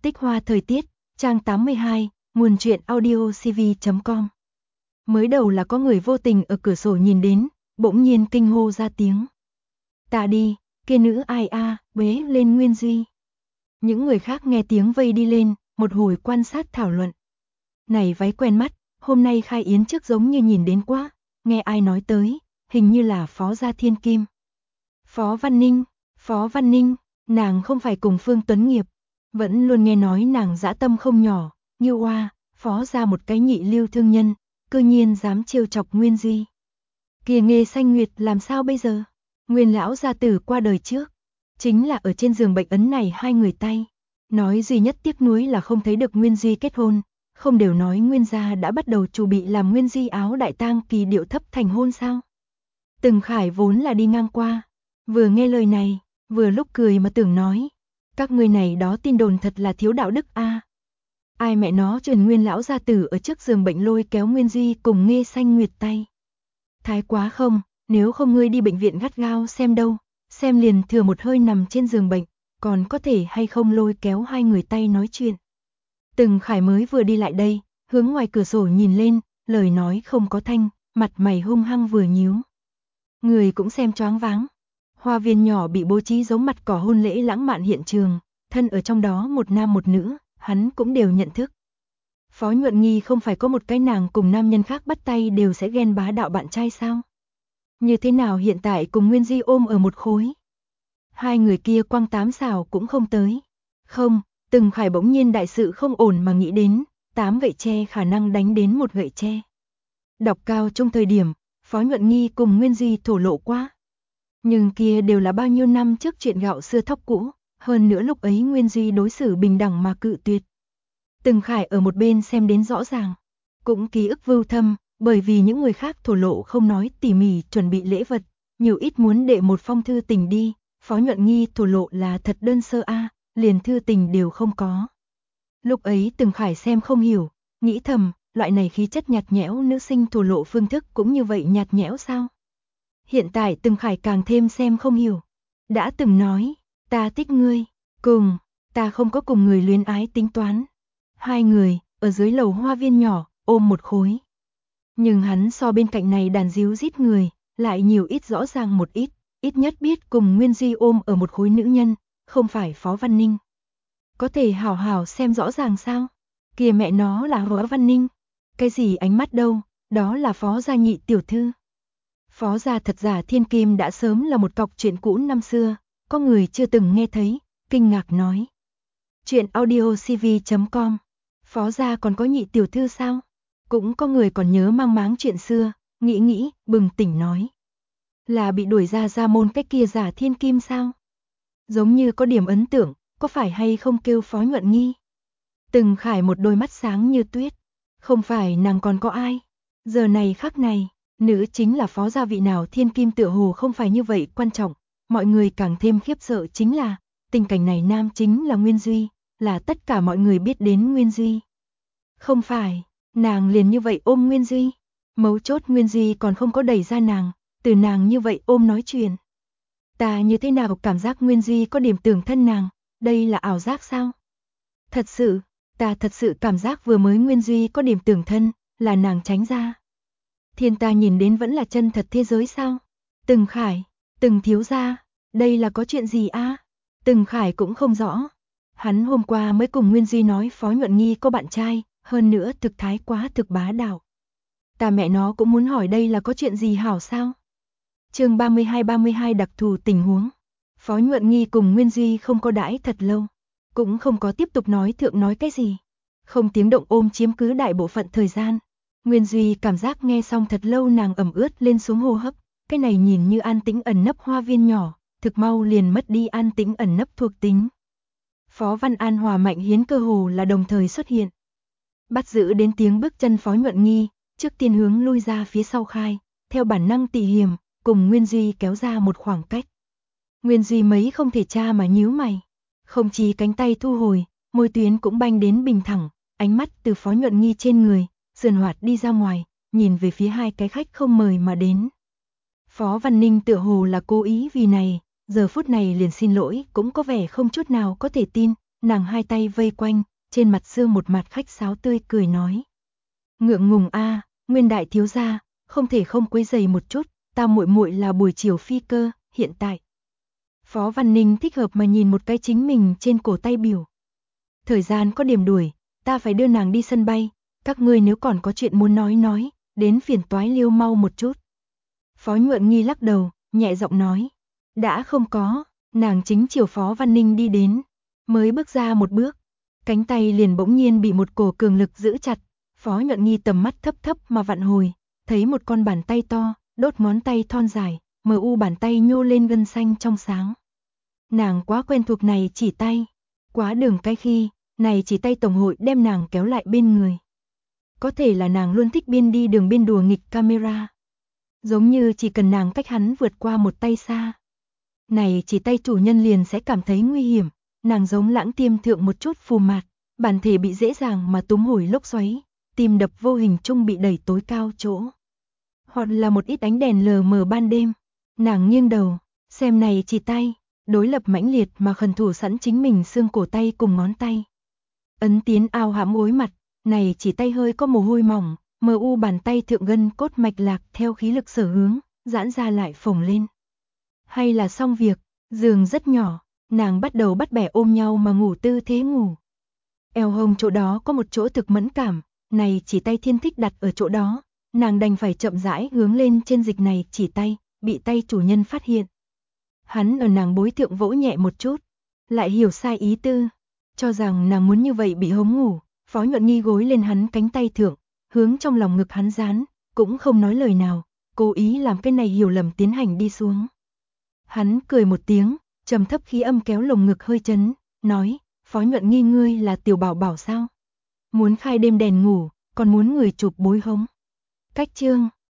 Tích hoa thời tiết, trang 82, nguồn truyện audio cv.com. Mới đầu là có người vô tình ở cửa sổ nhìn đến, bỗng nhiên kinh hô ra tiếng. Ta đi, kia nữ ai a, bế lên Nguyên Duy. Những người khác nghe tiếng vây đi lên, một hồi quan sát thảo luận. Này váy quen mắt, hôm nay khai yến trước giống như nhìn đến quá, nghe ai nói tới, hình như là Phó Gia Thiên Kim. Phó Văn Ninh, nàng không phải cùng Phương Tuấn Nghiệp, vẫn luôn nghe nói nàng dã tâm không nhỏ, như oa, Phó Gia một cái nhị lưu thương nhân, cư nhiên dám trêu chọc Nguyên Duy. Kìa Nghê Xanh Nguyệt làm sao bây giờ? Nguyên lão gia tử qua đời trước, chính là ở trên giường bệnh ấn này hai người tay. Nói duy nhất tiếc nuối là không thấy được Nguyên Duy kết hôn, không đều nói Nguyên gia đã bắt đầu chuẩn bị làm Nguyên Duy áo đại tang kỳ điệu thấp thành hôn sao? Từng Khải vốn là đi ngang qua, vừa nghe lời này, vừa lúc cười mà tưởng nói, các ngươi này đó tin đồn thật là thiếu đạo đức a. Ai mẹ nó truyền Nguyên lão gia tử ở trước giường bệnh lôi kéo Nguyên Duy cùng Nghê Xanh Nguyệt tay. Thái quá không, nếu không ngươi đi bệnh viện gắt gao xem đâu, xem liền thừa một hơi nằm trên giường bệnh, còn có thể hay không lôi kéo hai người tay nói chuyện. Từng Khải mới vừa đi lại đây, hướng ngoài cửa sổ nhìn lên, lời nói không có thanh, mặt mày hung hăng vừa nhíu. Người cũng xem choáng váng. Hoa viên nhỏ bị bố trí giống mặt cỏ hôn lễ lãng mạn hiện trường, thân ở trong đó một nam một nữ, hắn cũng đều nhận thức. Phó Nhuận Nghi không phải có một cái nàng cùng nam nhân khác bắt tay đều sẽ ghen bá đạo bạn trai sao? Như thế nào hiện tại cùng Nguyên Duy ôm ở một khối? Hai người kia quăng tám xào cũng không tới. Không, Từng Khải bỗng nhiên đại sự không ổn mà nghĩ đến, 8 gậy tre khả năng đánh đến một gậy tre. Đọc cao trong thời điểm, Phó Nhuận Nghi cùng Nguyên Duy thổ lộ quá. Nhưng kia đều là bao nhiêu năm trước chuyện gạo xưa thóc cũ, hơn nữa lúc ấy Nguyên Duy đối xử bình đẳng mà cự tuyệt. Từng Khải ở một bên xem đến rõ ràng, cũng ký ức vưu thâm, bởi vì những người khác thổ lộ không nói tỉ mỉ chuẩn bị lễ vật, nhiều ít muốn đệ một phong thư tình đi, Phó Nhuận Nghi thổ lộ là thật đơn sơ a, liền thư tình đều không có. Lúc ấy Từng Khải xem không hiểu, nghĩ thầm, loại này khí chất nhạt nhẽo nữ sinh thổ lộ phương thức cũng như vậy nhạt nhẽo sao? Hiện tại Từng Khải càng thêm xem không hiểu. Đã từng nói, ta thích ngươi, cùng, ta không có cùng người luyến ái tính toán. Hai người, ở dưới lầu hoa viên nhỏ, ôm một khối. Nhưng hắn so bên cạnh này đàn díu rít người, lại nhiều ít rõ ràng một ít nhất biết cùng Nguyên Duy ôm ở một khối nữ nhân, không phải Phó Văn Ninh. Có thể hảo hảo xem rõ ràng sao? Kìa mẹ nó là Phó Văn Ninh. Cái gì ánh mắt đâu, đó là Phó Gia nhị tiểu thư. Phó Gia thật giả thiên kim đã sớm là một cọc chuyện cũ năm xưa, có người chưa từng nghe thấy, kinh ngạc nói. Chuyện audio cv.com. Phó Gia còn có nhị tiểu thư sao? Cũng có người còn nhớ mang máng chuyện xưa, nghĩ, bừng tỉnh nói. Là bị đuổi ra môn cách kia giả thiên kim sao? Giống như có điểm ấn tượng, có phải hay không kêu Phó Nhuận Nghi? Từng Khải một đôi mắt sáng như tuyết. Không phải nàng còn có ai? Giờ này khắc này, nữ chính là Phó Gia vị nào thiên kim tựa hồ không phải như vậy quan trọng. Mọi người càng thêm khiếp sợ chính là, tình cảnh này nam chính là Nguyên Duy, là tất cả mọi người biết đến Nguyên Duy. Không phải, nàng liền như vậy ôm Nguyên Duy. Mấu chốt Nguyên Duy còn không có đẩy ra nàng, từ nàng như vậy ôm nói chuyện. Ta như thế nào cảm giác Nguyên Duy có điểm tưởng thân nàng, đây là ảo giác sao? Thật sự, ta thật sự cảm giác vừa mới Nguyên Duy có điểm tưởng thân, là nàng tránh ra. Thiên ta nhìn đến vẫn là chân thật thế giới sao? Từng Khải, Từng thiếu gia, đây là có chuyện gì a? Từng Khải cũng không rõ. Hắn hôm qua mới cùng Nguyên Duy nói Phó Nhuận Nghi có bạn trai, hơn nữa thực thái quá thực bá đạo. Ta mẹ nó cũng muốn hỏi đây là có chuyện gì hảo sao? Chương 32 đặc thù tình huống. Phó Nhuận Nghi cùng Nguyên Duy không có đãi thật lâu, cũng không có tiếp tục nói thượng nói cái gì. Không tiếng động ôm chiếm cứ đại bộ phận thời gian. Nguyên Duy cảm giác nghe xong thật lâu nàng ẩm ướt lên xuống hô hấp, cái này nhìn như an tĩnh ẩn nấp hoa viên nhỏ, thực mau liền mất đi an tĩnh ẩn nấp thuộc tính. Phó Văn An Hòa Mạnh Hiến cơ hồ là đồng thời xuất hiện. Bắt giữ đến tiếng bước chân Phó Nhuận Nghi, trước tiên hướng lui ra phía sau khai, theo bản năng tỉ hiểm, cùng Nguyên Duy kéo ra một khoảng cách. Nguyên Duy mấy không thể tra mà nhíu mày, không chỉ cánh tay thu hồi, môi tuyến cũng banh đến bình thẳng, ánh mắt từ Phó Nhuận Nghi trên người, sườn hoạt đi ra ngoài, nhìn về phía hai cái khách không mời mà đến. Phó Văn Ninh tựa hồ là cố ý vì này, giờ phút này liền xin lỗi cũng có vẻ không chút nào có thể tin, nàng hai tay vây quanh, trên mặt sương một mặt khách sáo tươi cười nói. Ngượng ngùng a, Nguyên đại thiếu gia, không thể không quấy rầy một chút, ta muội muội là buổi chiều phi cơ, hiện tại. Phó Văn Ninh thích hợp mà nhìn một cái chính mình trên cổ tay biểu. Thời gian có điểm đuổi, ta phải đưa nàng đi sân bay, các ngươi nếu còn có chuyện muốn nói, đến phiền toái Liêu mau một chút. Phó Nhuận Nghi lắc đầu, nhẹ giọng nói. Đã không có, nàng chính chiều Phó Văn Ninh đi đến, mới bước ra một bước. Cánh tay liền bỗng nhiên bị một cổ cường lực giữ chặt, Phó Nhuận Nghi tầm mắt thấp thấp mà vặn hồi, thấy một con bàn tay to, đốt ngón tay thon dài, mờ u bàn tay nhô lên gân xanh trong sáng. Nàng quá quen thuộc này chỉ tay, quá đường cái khi, này chỉ tay tổng hội đem nàng kéo lại bên người. Có thể là nàng luôn thích biên đi đường biên đùa nghịch camera. Giống như chỉ cần nàng cách hắn vượt qua một tay xa. Này chỉ tay chủ nhân liền sẽ cảm thấy nguy hiểm, nàng giống lãng tiêm thượng một chút phù mạt, bản thể bị dễ dàng mà túm hồi lốc xoáy, tim đập vô hình chung bị đẩy tối cao chỗ. Hoặc là một ít ánh đèn lờ mờ ban đêm, nàng nghiêng đầu, xem này chỉ tay, đối lập mãnh liệt mà khẩn thủ sẵn chính mình xương cổ tay cùng ngón tay. Ấn tiến ao hãm gối mặt, này chỉ tay hơi có mồ hôi mỏng, mờ u bàn tay thượng gân cốt mạch lạc theo khí lực sở hướng, giãn ra lại phồng lên. Hay là xong việc, giường rất nhỏ, nàng bắt đầu bắt bẻ ôm nhau mà ngủ tư thế ngủ. Eo hông chỗ đó có một chỗ thực mẫn cảm, này chỉ tay thiên thích đặt ở chỗ đó, nàng đành phải chậm rãi hướng lên trên dịch này chỉ tay, bị tay chủ nhân phát hiện. Hắn ở nàng bối thượng vỗ nhẹ một chút, lại hiểu sai ý tư, cho rằng nàng muốn như vậy bị hống ngủ, Phó Nhuận Nghi gối lên hắn cánh tay thượng, hướng trong lòng ngực hắn dán, cũng không nói lời nào, cố ý làm cái này hiểu lầm tiến hành đi xuống. Hắn cười một tiếng, trầm thấp khí âm kéo lồng ngực hơi chấn, nói, Phó Nhuận Nghi ngươi là tiểu bảo bảo sao? Muốn khai đêm đèn ngủ, còn muốn người chụp bối hống. Cách chương